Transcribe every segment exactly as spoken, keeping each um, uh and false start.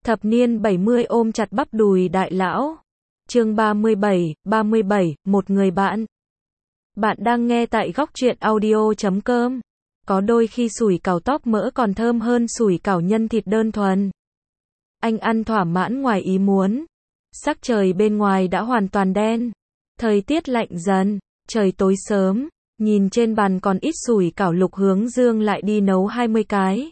Thập niên bảy mươi ôm chặt bắp đùi đại lão. Chương ba mươi bảy, ba mươi bảy, một người bạn. Bạn đang nghe tại góc truyện audio chấm com. Có đôi khi sủi cảo tóp mỡ còn thơm hơn sủi cảo nhân thịt đơn thuần. Anh ăn thỏa mãn ngoài ý muốn. Sắc trời bên ngoài đã hoàn toàn đen. Thời tiết lạnh dần, trời tối sớm. Nhìn trên bàn còn ít sủi cảo, Lục Hướng Dương lại đi nấu hai mươi cái.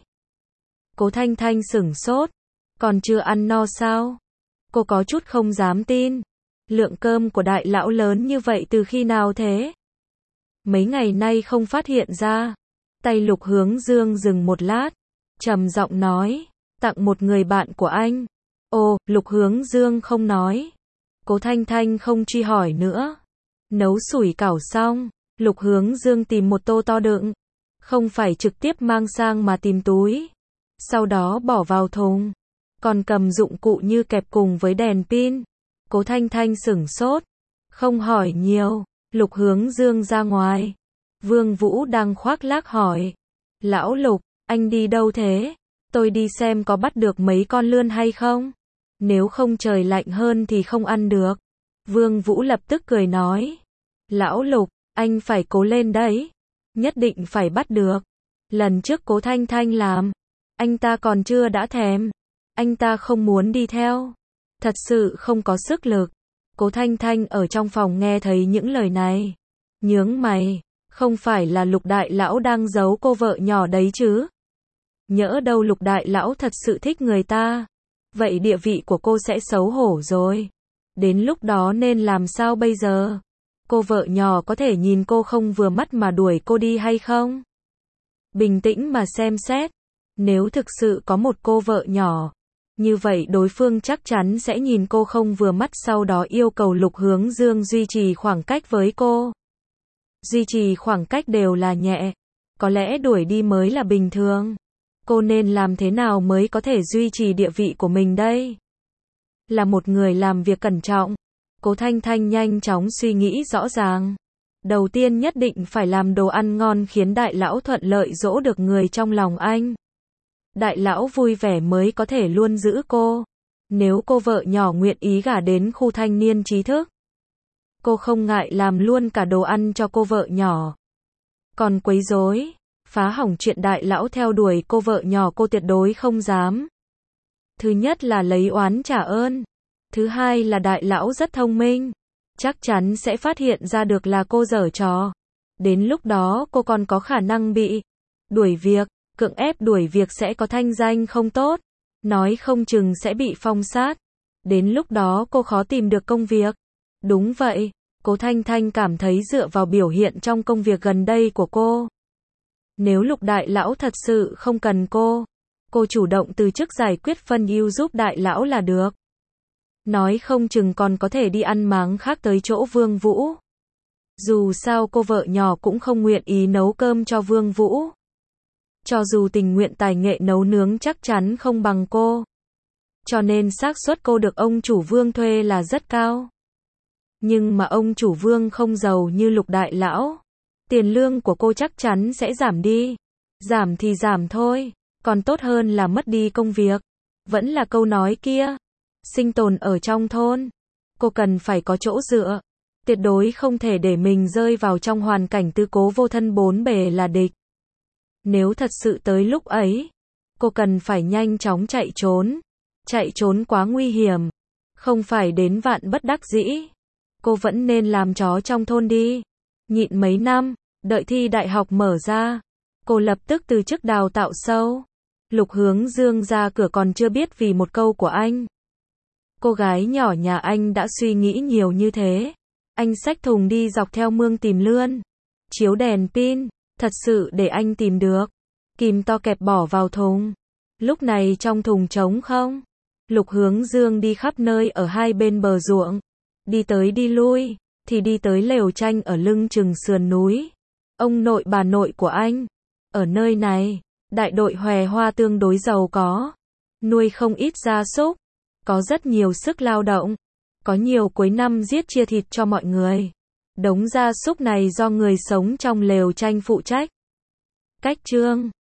Cố Thanh Thanh sửng sốt. Còn chưa ăn no sao? Cô có chút không dám tin. Lượng cơm của đại lão lớn như vậy từ khi nào thế? Mấy ngày nay không phát hiện ra. Tay Lục Hướng Dương dừng một lát. Trầm giọng nói. Tặng một người bạn của anh. Ồ, Lục Hướng Dương không nói. Cố Thanh Thanh không truy hỏi nữa. Nấu sủi cảo xong, Lục Hướng Dương tìm một tô to đựng. Không phải trực tiếp mang sang mà tìm túi. Sau đó bỏ vào thùng. Còn cầm dụng cụ như kẹp cùng với đèn pin. Cố Thanh Thanh sửng sốt. Không hỏi nhiều. Lục Hướng Dương ra ngoài. Vương Vũ đang khoác lác hỏi. Lão Lục, anh đi đâu thế? Tôi đi xem có bắt được mấy con lươn hay không. Nếu không trời lạnh hơn thì không ăn được. Vương Vũ lập tức cười nói. Lão Lục, anh phải cố lên đấy. Nhất định phải bắt được. Lần trước Cố Thanh Thanh làm. Anh ta còn chưa đã thèm. Anh ta không muốn đi theo. Thật sự không có sức lực. Cố Thanh Thanh ở trong phòng nghe thấy những lời này. Nhướng mày. Không phải là Lục Đại Lão đang giấu cô vợ nhỏ đấy chứ? Nhỡ đâu Lục Đại Lão thật sự thích người ta. Vậy địa vị của cô sẽ xấu hổ rồi. Đến lúc đó nên làm sao bây giờ? Cô vợ nhỏ có thể nhìn cô không vừa mắt mà đuổi cô đi hay không? Bình tĩnh mà xem xét. Nếu thực sự có một cô vợ nhỏ, như vậy đối phương chắc chắn sẽ nhìn cô không vừa mắt, sau đó yêu cầu Lục Hướng Dương duy trì khoảng cách với cô. Duy trì khoảng cách đều là nhẹ. Có lẽ đuổi đi mới là bình thường. Cô nên làm thế nào mới có thể duy trì địa vị của mình đây? Là một người làm việc cẩn trọng. Cố Thanh Thanh nhanh chóng suy nghĩ rõ ràng. Đầu tiên nhất định phải làm đồ ăn ngon khiến đại lão thuận lợi dỗ được người trong lòng anh. Đại lão vui vẻ mới có thể luôn giữ cô. Nếu cô vợ nhỏ nguyện ý gả đến khu thanh niên trí thức, cô không ngại làm luôn cả đồ ăn cho cô vợ nhỏ. Còn quấy rối, phá hỏng chuyện đại lão theo đuổi cô vợ nhỏ cô tuyệt đối không dám. Thứ nhất là lấy oán trả ơn. Thứ hai là đại lão rất thông minh. Chắc chắn sẽ phát hiện ra được là cô giở trò. Đến lúc đó cô còn có khả năng bị đuổi việc. Cưỡng ép đuổi việc sẽ có thanh danh không tốt. Nói không chừng sẽ bị phong sát. Đến lúc đó cô khó tìm được công việc. Đúng vậy. Cố Thanh Thanh cảm thấy dựa vào biểu hiện trong công việc gần đây của cô. Nếu Lục Đại Lão thật sự không cần cô, cô chủ động từ chức giải quyết phân ưu giúp đại lão là được. Nói không chừng còn có thể đi ăn máng khác tới chỗ Vương Vũ. Dù sao cô vợ nhỏ cũng không nguyện ý nấu cơm cho Vương Vũ. Cho dù tình nguyện tài nghệ nấu nướng chắc chắn không bằng cô. Cho nên xác suất cô được ông chủ Vương thuê là rất cao. Nhưng mà ông chủ Vương không giàu như Lục Đại Lão. Tiền lương của cô chắc chắn sẽ giảm đi. Giảm thì giảm thôi. Còn tốt hơn là mất đi công việc. Vẫn là câu nói kia. Sinh tồn ở trong thôn. Cô cần phải có chỗ dựa. Tuyệt đối không thể để mình rơi vào trong hoàn cảnh tư cố vô thân bốn bề là địch. Nếu thật sự tới lúc ấy, cô cần phải nhanh chóng chạy trốn. Chạy trốn quá nguy hiểm. Không phải đến vạn bất đắc dĩ. Cô vẫn nên làm chó trong thôn đi. Nhịn mấy năm, đợi thi đại học mở ra. Cô lập tức từ chức đào tạo sâu. Lục Hướng Dương ra cửa còn chưa biết vì một câu của anh. Cô gái nhỏ nhà anh đã suy nghĩ nhiều như thế. Anh xách thùng đi dọc theo mương tìm lươn. Chiếu đèn pin. Thật sự để anh tìm được. Kìm to kẹp bỏ vào thùng. Lúc này trong thùng trống không. Lục Hướng Dương đi khắp nơi ở hai bên bờ ruộng. Đi tới đi lui. Thì đi tới lều tranh ở lưng chừng sườn núi. Ông nội bà nội của anh. Ở nơi này. Đại đội hòe hoa tương đối giàu có. Nuôi không ít gia súc. Có rất nhiều sức lao động. Có nhiều cuối năm giết chia thịt cho mọi người. Đống gia súc này do người sống trong lều tranh phụ trách. Cách chương